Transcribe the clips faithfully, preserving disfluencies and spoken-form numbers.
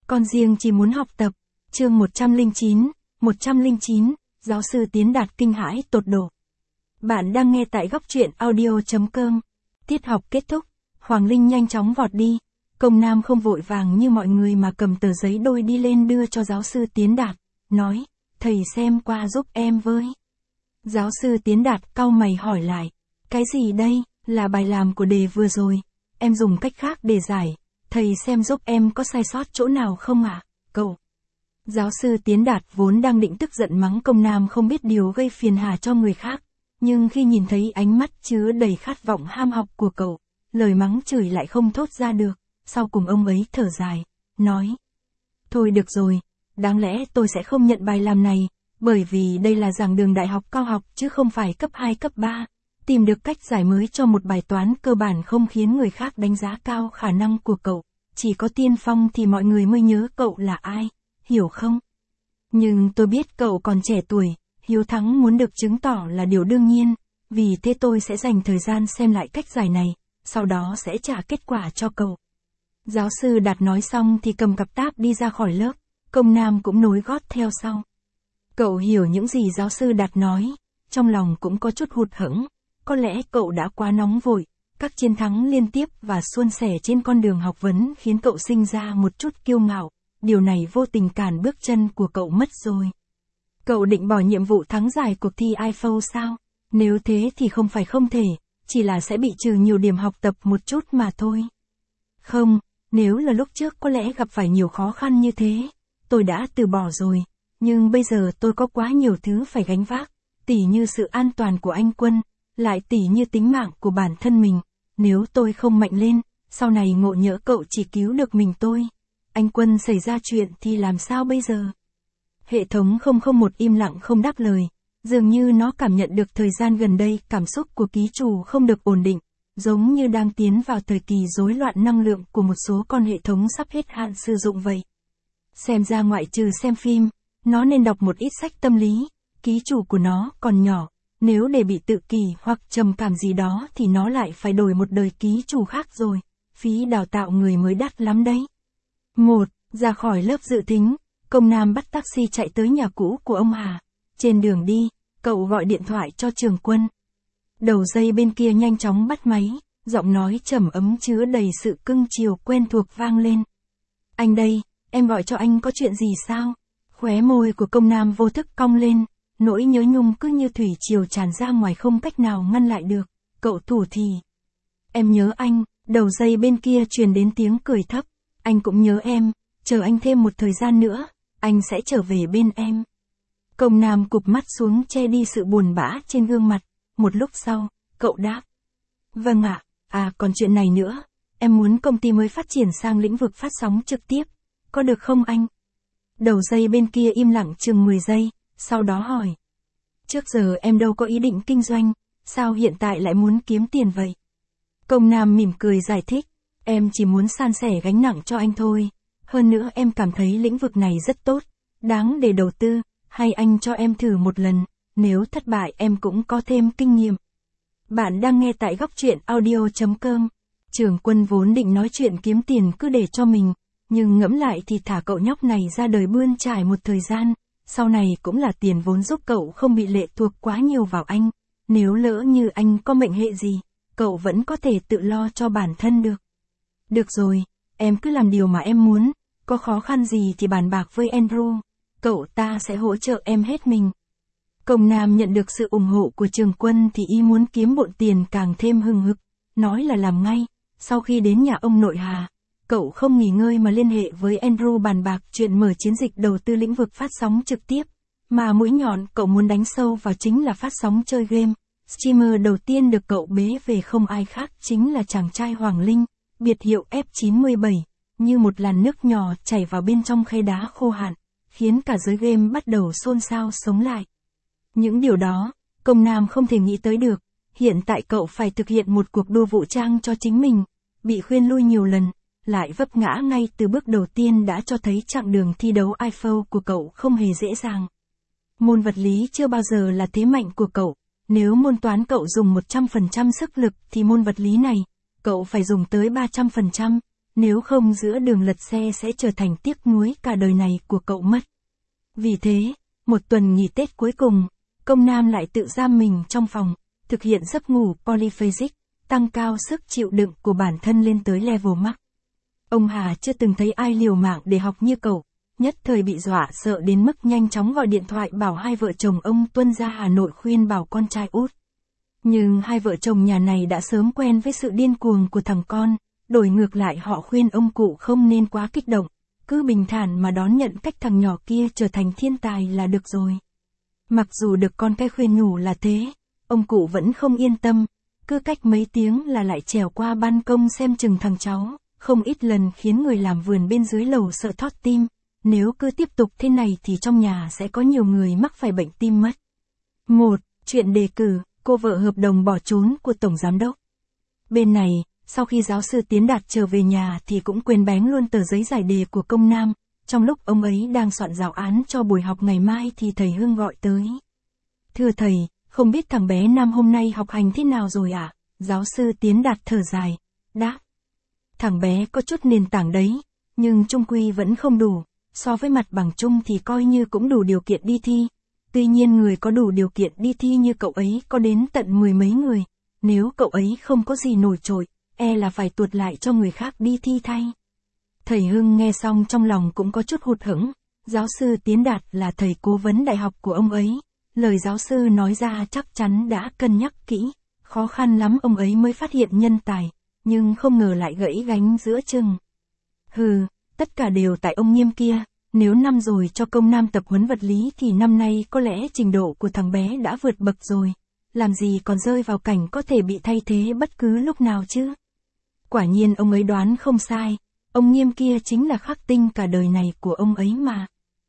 Con riêng chỉ muốn học tập. Chương một trăm lẻ chín, một trăm lẻ chín, giáo sư Tiến Đạt kinh hãi tột độ. Bạn đang nghe tại góc truyện audio chấm com. Tiết học kết thúc, Hoàng Linh nhanh chóng vọt đi. Công Nam không vội vàng như mọi người mà cầm tờ giấy đôi đi lên đưa cho giáo sư Tiến Đạt, nói, thầy xem qua giúp em với. Giáo sư Tiến Đạt cau mày hỏi lại, cái gì đây, là bài làm của đề vừa rồi, em dùng cách khác để giải, thầy xem giúp em có sai sót chỗ nào không ạ, à? Cậu. Giáo sư Tiến Đạt vốn đang định tức giận mắng Công Nam không biết điều gây phiền hà cho người khác, nhưng khi nhìn thấy ánh mắt chứa đầy khát vọng ham học của cậu, lời mắng chửi lại không thốt ra được, sau cùng ông ấy thở dài, nói. Thôi được rồi, đáng lẽ tôi sẽ không nhận bài làm này, bởi vì đây là giảng đường đại học cao học chứ không phải cấp hai cấp ba. Tìm được cách giải mới cho một bài toán cơ bản không khiến người khác đánh giá cao khả năng của cậu, chỉ có tiên phong thì mọi người mới nhớ cậu là ai, hiểu không? Nhưng tôi biết cậu còn trẻ tuổi, hiếu thắng muốn được chứng tỏ là điều đương nhiên, vì thế tôi sẽ dành thời gian xem lại cách giải này, sau đó sẽ trả kết quả cho cậu. Giáo sư Đạt nói xong thì cầm cặp táp đi ra khỏi lớp, Công Nam cũng nối gót theo sau. Cậu hiểu những gì giáo sư Đạt nói, trong lòng cũng có chút hụt hẫng, có lẽ cậu đã quá nóng vội, các chiến thắng liên tiếp và suôn sẻ trên con đường học vấn khiến cậu sinh ra một chút kiêu ngạo, điều này vô tình cản bước chân của cậu mất rồi. Cậu định bỏ nhiệm vụ thắng giải cuộc thi i ép o sao? Nếu thế thì không phải không thể, chỉ là sẽ bị trừ nhiều điểm học tập một chút mà thôi. Không, nếu là lúc trước có lẽ gặp phải nhiều khó khăn như thế, tôi đã từ bỏ rồi, nhưng bây giờ tôi có quá nhiều thứ phải gánh vác, tỉ như sự an toàn của anh Quân, lại tỉ như tính mạng của bản thân mình, nếu tôi không mạnh lên, sau này ngộ nhỡ cậu chỉ cứu được mình tôi. Anh Quân xảy ra chuyện thì làm sao bây giờ? Hệ thống không không một im lặng không đáp lời, dường như nó cảm nhận được thời gian gần đây cảm xúc của ký chủ không được ổn định, giống như đang tiến vào thời kỳ rối loạn năng lượng của một số con hệ thống sắp hết hạn sử dụng vậy. Xem ra ngoại trừ xem phim, nó nên đọc một ít sách tâm lý, ký chủ của nó còn nhỏ, nếu để bị tự kỷ hoặc trầm cảm gì đó thì nó lại phải đổi một đời ký chủ khác rồi, phí đào tạo người mới đắt lắm đấy. một. Ra khỏi lớp dự thính, Công Nam bắt taxi chạy tới nhà cũ của ông Hà. Trên đường đi, cậu gọi điện thoại cho Trường Quân. Đầu dây bên kia nhanh chóng bắt máy, giọng nói trầm ấm chứa đầy sự cưng chiều quen thuộc vang lên. Anh đây, em gọi cho anh có chuyện gì sao? Khóe môi của Công Nam vô thức cong lên, nỗi nhớ nhung cứ như thủy triều tràn ra ngoài không cách nào ngăn lại được. Cậu thủ thì. Em nhớ anh, đầu dây bên kia truyền đến tiếng cười thấp. Anh cũng nhớ em, chờ anh thêm một thời gian nữa, anh sẽ trở về bên em. Công Nam cụp mắt xuống che đi sự buồn bã trên gương mặt, một lúc sau, cậu đáp. Vâng ạ, à còn chuyện này nữa, em muốn công ty mới phát triển sang lĩnh vực phát sóng trực tiếp, có được không anh? Đầu dây bên kia im lặng chừng mười giây, sau đó hỏi. Trước giờ em đâu có ý định kinh doanh, sao hiện tại lại muốn kiếm tiền vậy? Công Nam mỉm cười giải thích, em chỉ muốn san sẻ gánh nặng cho anh thôi, hơn nữa em cảm thấy lĩnh vực này rất tốt, đáng để đầu tư, hay anh cho em thử một lần, nếu thất bại em cũng có thêm kinh nghiệm. Bạn đang nghe tại góc truyện audio chấm com. Trường Quân vốn định nói chuyện kiếm tiền cứ để cho mình, nhưng ngẫm lại thì thả cậu nhóc này ra đời bươn trải một thời gian, sau này cũng là tiền vốn giúp cậu không bị lệ thuộc quá nhiều vào anh, nếu lỡ như anh có mệnh hệ gì, cậu vẫn có thể tự lo cho bản thân được. Được rồi, em cứ làm điều mà em muốn, có khó khăn gì thì bàn bạc với Andrew, cậu ta sẽ hỗ trợ em hết mình. Công Nam nhận được sự ủng hộ của Trường Quân thì y muốn kiếm bộn tiền càng thêm hừng hực, nói là làm ngay. Sau khi đến nhà ông nội Hà, cậu không nghỉ ngơi mà liên hệ với Andrew bàn bạc chuyện mở chiến dịch đầu tư lĩnh vực phát sóng trực tiếp, mà mũi nhọn cậu muốn đánh sâu vào chính là phát sóng chơi game. Streamer đầu tiên được cậu bế về không ai khác chính là chàng trai Hoàng Linh, biệt hiệu F chín mươi bảy, như một làn nước nhỏ chảy vào bên trong khe đá khô hạn, khiến cả giới game bắt đầu xôn xao sống lại. Những điều đó, Công Nam không thể nghĩ tới được, hiện tại cậu phải thực hiện một cuộc đua vũ trang cho chính mình, bị khuyên lui nhiều lần, lại vấp ngã ngay từ bước đầu tiên đã cho thấy chặng đường thi đấu i ép o của cậu không hề dễ dàng. Môn vật lý chưa bao giờ là thế mạnh của cậu, nếu môn toán cậu dùng một trăm phần trăm sức lực thì môn vật lý này, cậu phải dùng tới ba trăm phần trăm, nếu không giữa đường lật xe sẽ trở thành tiếc nuối cả đời này của cậu mất. Vì thế, một tuần nghỉ Tết cuối cùng, Công Nam lại tự giam mình trong phòng, thực hiện giấc ngủ polyphasic, tăng cao sức chịu đựng của bản thân lên tới level max. Ông Hà chưa từng thấy ai liều mạng để học như cậu, nhất thời bị dọa sợ đến mức nhanh chóng gọi điện thoại bảo hai vợ chồng ông tuân ra Hà Nội khuyên bảo con trai út. Nhưng hai vợ chồng nhà này đã sớm quen với sự điên cuồng của thằng con, đổi ngược lại họ khuyên ông cụ không nên quá kích động, cứ bình thản mà đón nhận cách thằng nhỏ kia trở thành thiên tài là được rồi. Mặc dù được con cái khuyên nhủ là thế, ông cụ vẫn không yên tâm, cứ cách mấy tiếng là lại trèo qua ban công xem chừng thằng cháu, không ít lần khiến người làm vườn bên dưới lầu sợ thót tim, nếu cứ tiếp tục thế này thì trong nhà sẽ có nhiều người mắc phải bệnh tim mất. một. Chuyện đề cử, cô vợ hợp đồng bỏ trốn của Tổng Giám đốc. Bên này, sau khi giáo sư Tiến Đạt trở về nhà thì cũng quên bén luôn tờ giấy giải đề của Công Nam, trong lúc ông ấy đang soạn giáo án cho buổi học ngày mai thì thầy Hưng gọi tới. Thưa thầy, không biết thằng bé Nam hôm nay học hành thế nào rồi ạ? À? Giáo sư Tiến Đạt thở dài, đáp. Thằng bé có chút nền tảng đấy, nhưng chung quy vẫn không đủ, so với mặt bằng chung thì coi như cũng đủ điều kiện đi thi. Tuy nhiên người có đủ điều kiện đi thi như cậu ấy có đến tận mười mấy người, nếu cậu ấy không có gì nổi trội, e là phải tuột lại cho người khác đi thi thay. Thầy Hưng nghe xong trong lòng cũng có chút hụt hẫng, giáo sư Tiến Đạt là thầy cố vấn đại học của ông ấy, lời giáo sư nói ra chắc chắn đã cân nhắc kỹ, khó khăn lắm ông ấy mới phát hiện nhân tài, nhưng không ngờ lại gãy gánh giữa chừng. Hừ, tất cả đều tại ông Nghiêm kia, nếu năm rồi cho Công Nam tập huấn vật lý thì năm nay có lẽ trình độ của thằng bé đã vượt bậc rồi, làm gì còn rơi vào cảnh có thể bị thay thế bất cứ lúc nào chứ. Quả nhiên ông ấy đoán không sai, ông Nghiêm kia chính là khắc tinh cả đời này của ông ấy mà.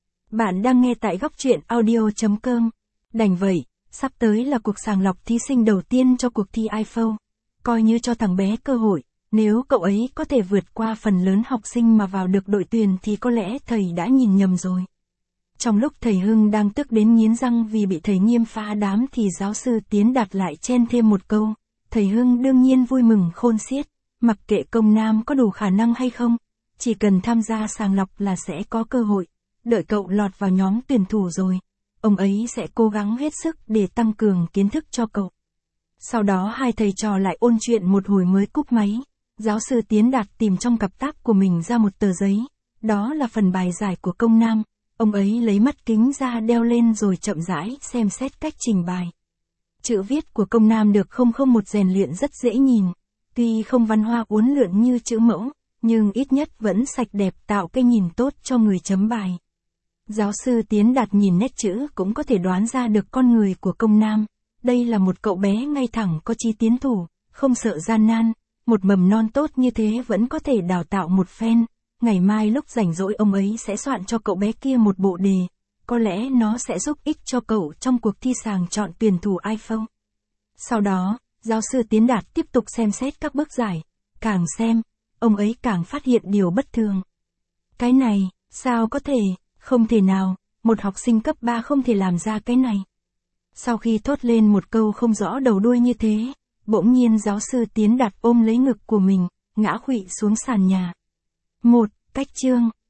Bạn đang nghe tại góc truyện audio.com. Đành vậy, sắp tới là cuộc sàng lọc thí sinh đầu tiên cho cuộc thi i ép o. Coi như cho thằng bé cơ hội, nếu cậu ấy có thể vượt qua phần lớn học sinh mà vào được đội tuyển thì có lẽ thầy đã nhìn nhầm rồi. Trong lúc thầy Hưng đang tức đến nghiến răng vì bị thầy Nghiêm phá đám thì giáo sư Tiến Đạt lại chen thêm một câu. Thầy Hưng đương nhiên vui mừng khôn xiết, mặc kệ Công Nam có đủ khả năng hay không, chỉ cần tham gia sàng lọc là sẽ có cơ hội, đợi cậu lọt vào nhóm tuyển thủ rồi, ông ấy sẽ cố gắng hết sức để tăng cường kiến thức cho cậu. Sau đó hai thầy trò lại ôn chuyện một hồi mới cúp máy, giáo sư Tiến Đạt tìm trong cặp táp của mình ra một tờ giấy, đó là phần bài giải của Công Nam, ông ấy lấy mắt kính ra đeo lên rồi chậm rãi xem xét cách trình bày. Chữ viết của Công Nam được không không một rèn luyện rất dễ nhìn, tuy không văn hoa uốn lượn như chữ mẫu, nhưng ít nhất vẫn sạch đẹp tạo cái nhìn tốt cho người chấm bài. Giáo sư Tiến Đạt nhìn nét chữ cũng có thể đoán ra được con người của Công Nam, đây là một cậu bé ngay thẳng có chí tiến thủ, không sợ gian nan, một mầm non tốt như thế vẫn có thể đào tạo một phen, ngày mai lúc rảnh rỗi ông ấy sẽ soạn cho cậu bé kia một bộ đề, có lẽ nó sẽ giúp ích cho cậu trong cuộc thi sàng chọn tuyển thủ i ép o. Sau đó, giáo sư Tiến Đạt tiếp tục xem xét các bước giải, càng xem, ông ấy càng phát hiện điều bất thường. Cái này, sao có thể, không thể nào, một học sinh cấp ba không thể làm ra cái này. Sau khi thốt lên một câu không rõ đầu đuôi như thế, bỗng nhiên giáo sư Tiến Đạt ôm lấy ngực của mình, ngã khuỵu xuống sàn nhà. Một, cách chương.